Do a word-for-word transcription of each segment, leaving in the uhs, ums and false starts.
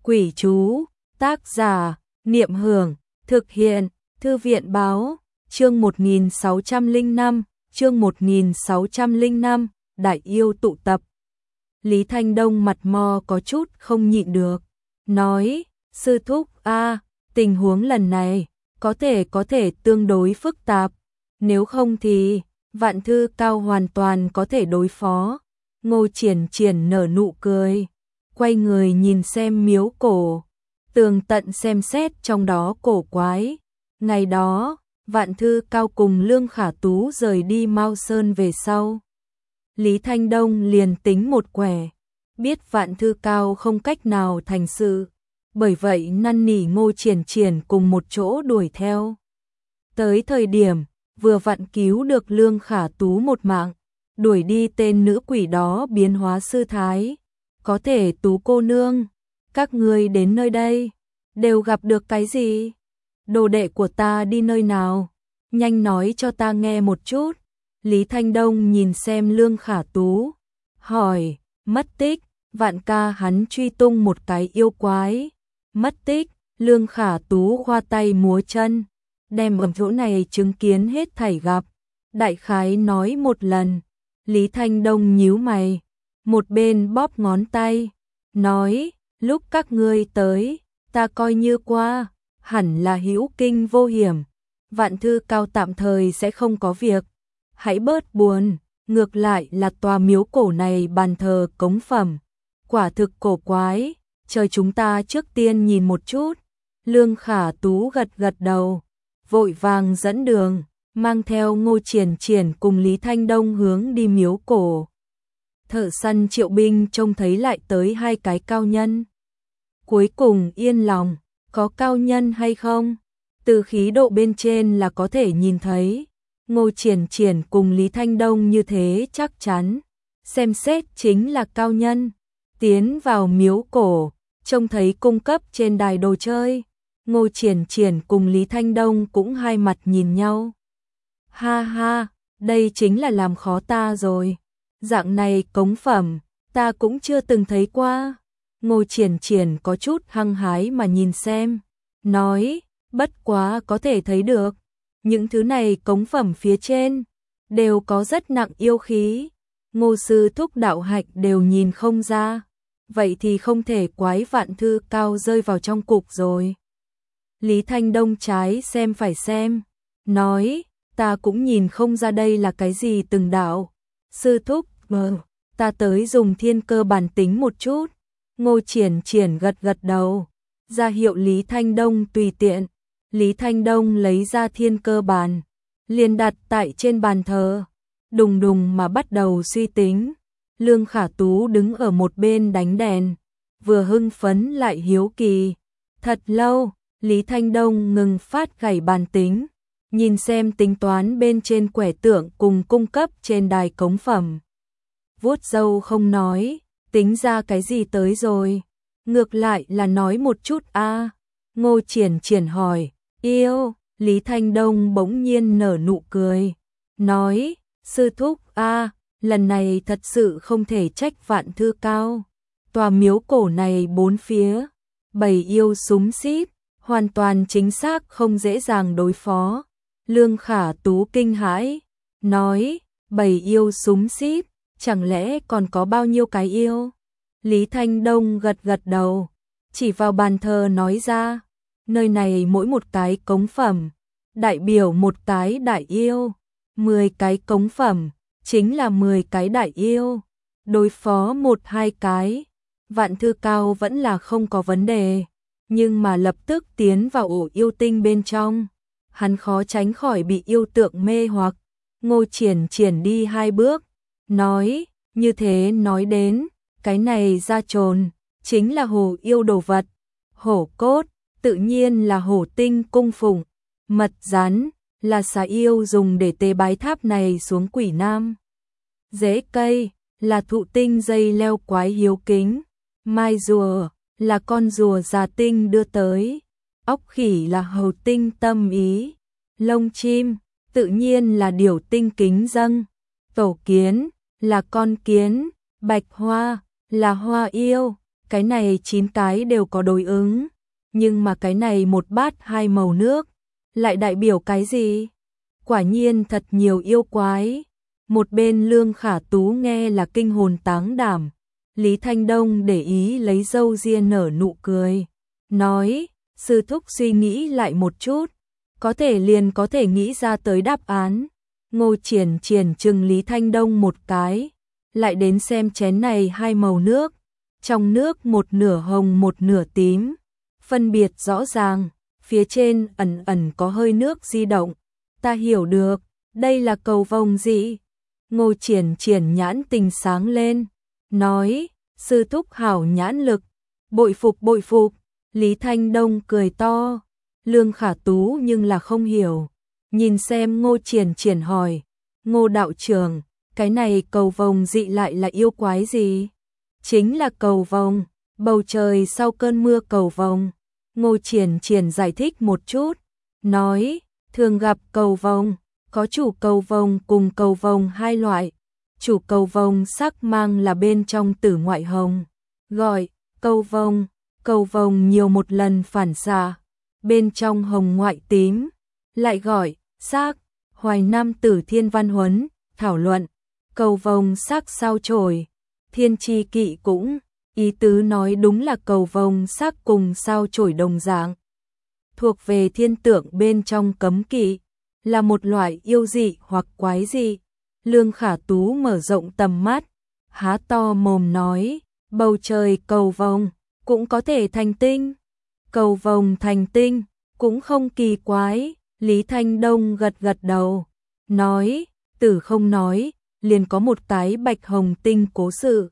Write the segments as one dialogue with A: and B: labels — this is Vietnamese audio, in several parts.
A: Quỷ chú, tác giả, Niệm Hưởng, thực hiện, Thư viện báo, chương một nghìn sáu trăm lẻ năm, chương một nghìn sáu trăm lẻ năm, đại yêu tụ tập. Lý Thanh Đông mặt mò có chút không nhịn được, nói, sư thúc a, tình huống lần này, có thể có thể tương đối phức tạp, nếu không thì, Vạn Thư Cao hoàn toàn có thể đối phó. Ngô Triển Triển nở nụ cười, quay người nhìn xem miếu cổ, tường tận xem xét trong đó cổ quái. Ngày đó, Vạn Thư Cao cùng Lương Khả Tú rời đi Mao Sơn về sau. Lý Thanh Đông liền tính một quẻ, biết Vạn Thư Cao không cách nào thành sự, bởi vậy năn nỉ Ngô Triển Triển cùng một chỗ đuổi theo. Tới thời điểm, vừa vặn cứu được Lương Khả Tú một mạng, đuổi đi tên nữ quỷ đó biến hóa sư thái. Có thể Tú cô nương, các ngươi đến nơi đây, đều gặp được cái gì? Đồ đệ của ta đi nơi nào? Nhanh nói cho ta nghe một chút. Lý Thanh Đông nhìn xem Lương Khả Tú, hỏi, mất tích, Vạn ca hắn truy tung một cái yêu quái. Mất tích, Lương Khả Tú khoa tay múa chân, đem ở chỗ này chứng kiến hết thảy gặp. Đại khái nói một lần, Lý Thanh Đông nhíu mày, một bên bóp ngón tay, nói, lúc các ngươi tới, ta coi như qua, hẳn là hữu kinh vô hiểm, Vạn Thư Cao tạm thời sẽ không có việc, hãy bớt buồn, ngược lại là tòa miếu cổ này bàn thờ cống phẩm, quả thực cổ quái, chờ chúng ta trước tiên nhìn một chút. Lương Khả Tú gật gật đầu, vội vàng dẫn đường, mang theo Ngô Triển Triển cùng Lý Thanh Đông hướng đi miếu cổ. Thợ săn Triệu Binh trông thấy lại tới hai cái cao nhân. Cuối cùng yên lòng, có cao nhân hay không? Từ khí độ bên trên là có thể nhìn thấy. Ngô Triển Triển cùng Lý Thanh Đông như thế chắc chắn. Xem xét chính là cao nhân. Tiến vào miếu cổ, trông thấy cung cấp trên đài đồ chơi. Ngô Triển Triển cùng Lý Thanh Đông cũng hai mặt nhìn nhau. Ha ha, đây chính là làm khó ta rồi. Dạng này cống phẩm, ta cũng chưa từng thấy qua. Ngô Triển Triển có chút hăng hái mà nhìn xem, nói, bất quá có thể thấy được, những thứ này cống phẩm phía trên, đều có rất nặng yêu khí. Ngô sư thúc đạo hạnh đều nhìn không ra, vậy thì không thể quái Vạn Thư Cao rơi vào trong cục rồi. Lý Thanh Đông trái xem phải xem, nói, ta cũng nhìn không ra đây là cái gì từng đạo. Sư thúc, mờ, ta tới dùng thiên cơ bản tính một chút. Ngô Triển Triển gật gật đầu, ra hiệu Lý Thanh Đông tùy tiện. Lý Thanh Đông lấy ra thiên cơ bản, liền đặt tại trên bàn thờ, đùng đùng mà bắt đầu suy tính. Lương Khả Tú đứng ở một bên đánh đèn, vừa hưng phấn lại hiếu kỳ. Thật lâu, Lý Thanh Đông ngừng phát gảy bàn tính, nhìn xem tính toán bên trên quẻ tượng cùng cung cấp trên đài cống phẩm. Vuốt râu không nói, tính ra cái gì tới rồi, ngược lại là nói một chút a. À. Ngô Triển Triển hỏi, yêu, Lý Thanh Đông bỗng nhiên nở nụ cười, nói, sư thúc a, à, lần này thật sự không thể trách Vạn Thư Cao. Tòa miếu cổ này bốn phía, bầy yêu súng xíp, hoàn toàn chính xác không dễ dàng đối phó. Lương Khả Tú kinh hãi, nói, bầy yêu súng xíp, chẳng lẽ còn có bao nhiêu cái yêu? Lý Thanh Đông gật gật đầu, chỉ vào bàn thờ nói ra, nơi này mỗi một cái cống phẩm, đại biểu một cái đại yêu, mười cái cống phẩm, chính là mười cái đại yêu, đối phó một hai cái, Vạn Thư Cao vẫn là không có vấn đề, nhưng mà lập tức tiến vào ổ yêu tinh bên trong, hắn khó tránh khỏi bị yêu tượng mê hoặc. Ngô Triển Triển đi hai bước, nói, như thế nói đến, cái này ra trồn, chính là hổ yêu đồ vật, hổ cốt, tự nhiên là hổ tinh cung phụng, mật rắn, là xà yêu dùng để tế bái tháp này xuống quỷ nam. Rễ cây, là thụ tinh dây leo quái hiếu kính, mai rùa, là con rùa già tinh đưa tới, óc khỉ là hầu tinh tâm ý, lông chim, tự nhiên là điểu tinh kính dâng, tổ kiến, là con kiến, bạch hoa, là hoa yêu, cái này chín cái đều có đối ứng, nhưng mà cái này một bát hai màu nước, lại đại biểu cái gì? Quả nhiên thật nhiều yêu quái. Một bên Lương Khả Tú nghe là kinh hồn táng đảm, Lý Thanh Đông để ý lấy râu ria nở nụ cười, nói, sư thúc suy nghĩ lại một chút, có thể liền có thể nghĩ ra tới đáp án. Ngô Triển Triển trừng Lý Thanh Đông một cái, lại đến xem chén này hai màu nước, trong nước một nửa hồng một nửa tím, phân biệt rõ ràng, phía trên ẩn ẩn có hơi nước di động, ta hiểu được, đây là cầu vồng gì? Ngô Triển Triển nhãn tình sáng lên, nói, sư thúc hảo nhãn lực, bội phục bội phục. Lý Thanh Đông cười to, Lương Khả Tú nhưng là không hiểu, nhìn xem Ngô Triển Triển hỏi, Ngô đạo trưởng, cái này cầu vồng dị lại là yêu quái gì? Chính là cầu vồng, bầu trời sau cơn mưa cầu vồng. Ngô Triển Triển giải thích một chút, nói, thường gặp cầu vồng, có chủ cầu vồng cùng cầu vồng hai loại, chủ cầu vồng sắc mang là bên trong tử ngoại hồng, gọi cầu vồng, cầu vồng nhiều một lần phản xạ, bên trong hồng ngoại tím, lại gọi sắc. Hoài Nam Tử Thiên Văn Huấn thảo luận, cầu vồng sắc sao chổi, thiên chi kỵ cũng, ý tứ nói đúng là cầu vồng sắc cùng sao chổi đồng dạng, thuộc về thiên tượng bên trong cấm kỵ, là một loại yêu dị hoặc quái dị. Lương Khả Tú mở rộng tầm mắt, há to mồm nói, bầu trời cầu vồng cũng có thể thành tinh, cầu vồng thành tinh cũng không kỳ quái. Lý Thanh Đông gật gật đầu, nói, tử không nói, liền có một cái bạch hồng tinh cố sự.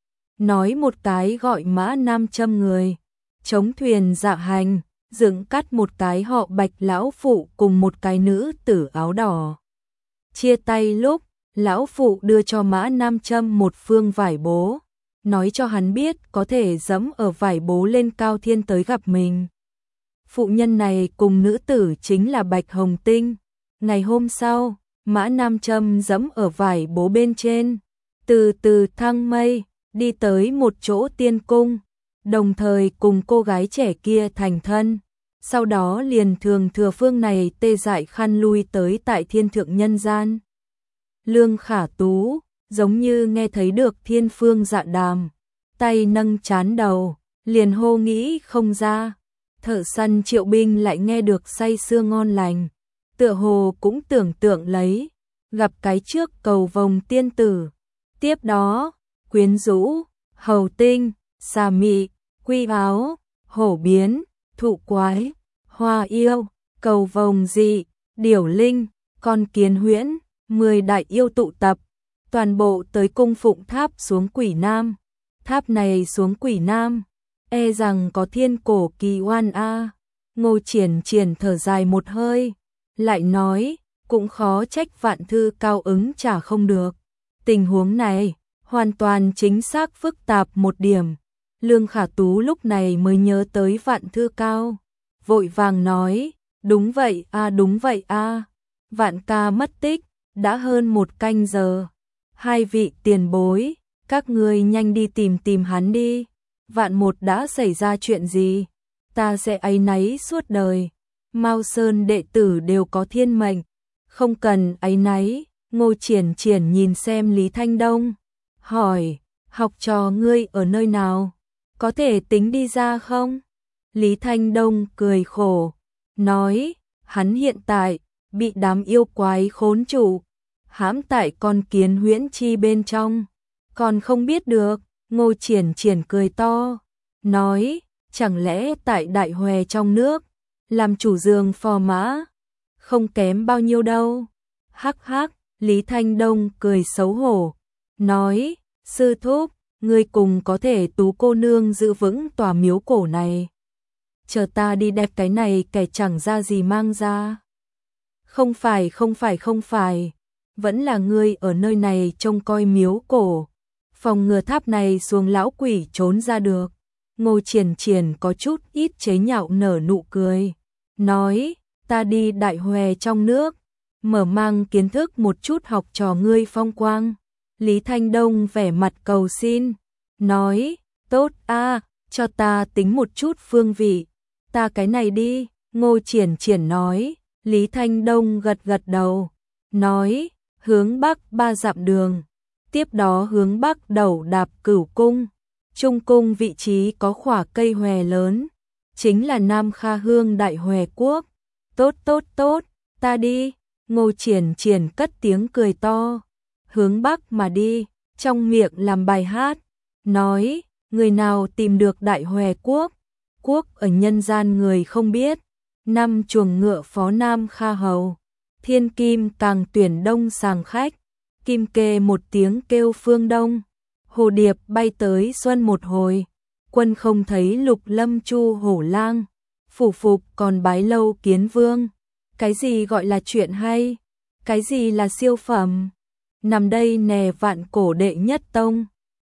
A: Nói một cái gọi Mã Nam Châm người, chống thuyền dạ hành, dựng cắt một cái họ bạch lão phụ cùng một cái nữ tử áo đỏ. Chia tay lúc, lão phụ đưa cho Mã Nam Châm một phương vải bố, nói cho hắn biết có thể dẫm ở vải bố lên cao thiên tới gặp mình. Phụ nhân này cùng nữ tử chính là Bạch Hồng Tinh. Ngày hôm sau, Mã Nam Châm dẫm ở vải bố bên trên, từ từ thăng mây, đi tới một chỗ tiên cung, đồng thời cùng cô gái trẻ kia thành thân. Sau đó liền thường thừa phương này tê dại khăn lui tới tại thiên thượng nhân gian. Lương Khả Tú, giống như nghe thấy được thiên phương dạ đàm, tay nâng chán đầu, liền hô nghĩ không ra. Thợ săn Triệu Binh lại nghe được say sưa ngon lành, tựa hồ cũng tưởng tượng lấy, gặp cái trước cầu vồng tiên tử. Tiếp đó, quyến rũ, hầu tinh, xà mị, quy áo, hổ biến, thụ quái, hoa yêu, cầu vồng dị, điểu linh, con kiến huyễn, mười đại yêu tụ tập, toàn bộ tới cung phụng tháp xuống Quỷ Nam. Tháp này xuống Quỷ Nam, e rằng có thiên cổ kỳ oan a. Ngô Triển Triển thở dài một hơi, lại nói, cũng khó trách Vạn Thư Cao ứng trả không được. Tình huống này, hoàn toàn chính xác phức tạp một điểm. Lương Khả Tú lúc này mới nhớ tới Vạn Thư Cao, vội vàng nói, đúng vậy a đúng vậy a, Vạn ca mất tích, đã hơn một canh giờ. Hai vị tiền bối, các ngươi nhanh đi tìm tìm hắn đi. Vạn một đã xảy ra chuyện gì, ta sẽ áy náy suốt đời. Mao Sơn đệ tử đều có thiên mệnh, không cần áy náy. Ngô Triển Triển nhìn xem Lý Thanh Đông, hỏi, học trò ngươi ở nơi nào, có thể tính đi ra không? Lý Thanh Đông cười khổ, nói, hắn hiện tại bị đám yêu quái khốn trụ, hãm tại con kiến huyễn chi bên trong, còn không biết được. Ngô Triển Triển cười to, nói, chẳng lẽ tại Đại Hòe trong nước, làm chủ giường phò mã, không kém bao nhiêu đâu. Hắc hắc, Lý Thanh Đông cười xấu hổ, nói, sư thúc, ngươi cùng có thể Tú cô nương giữ vững tòa miếu cổ này. Chờ ta đi đẹp cái này kẻ chẳng ra gì mang ra. Không phải không phải không phải, vẫn là ngươi ở nơi này trông coi miếu cổ, phòng ngừa tháp này xuống lão quỷ trốn ra được. Ngô Triển Triển có chút ít chế nhạo nở nụ cười, nói, ta đi Đại Hòe trong nước, mở mang kiến thức một chút học trò ngươi phong quang. Lý Thanh Đông vẻ mặt cầu xin, nói, tốt a, cho ta tính một chút phương vị, ta cái này đi, Ngô Triển Triển nói, Lý Thanh Đông gật gật đầu, nói, hướng bắc ba dặm đường, tiếp đó hướng bắc đầu đạp Cửu cung, trung cung vị trí có khỏa cây hòe lớn, chính là Nam Kha Hương Đại Hòe Quốc. Tốt tốt tốt, ta đi, Ngô Triển Triển cất tiếng cười to, hướng bắc mà đi, trong miệng làm bài hát, nói, người nào tìm được Đại Hòe Quốc, quốc ở nhân gian người không biết, năm chuồng ngựa phó Nam Kha Hầu, thiên kim càng tuyển đông sàng khách, kim kê một tiếng kêu phương đông, hồ điệp bay tới xuân một hồi, quân không thấy lục lâm chu hổ lang, phủ phục còn bái lâu kiến vương, cái gì gọi là chuyện hay, cái gì là siêu phẩm, nằm đây nè vạn cổ đệ nhất tông.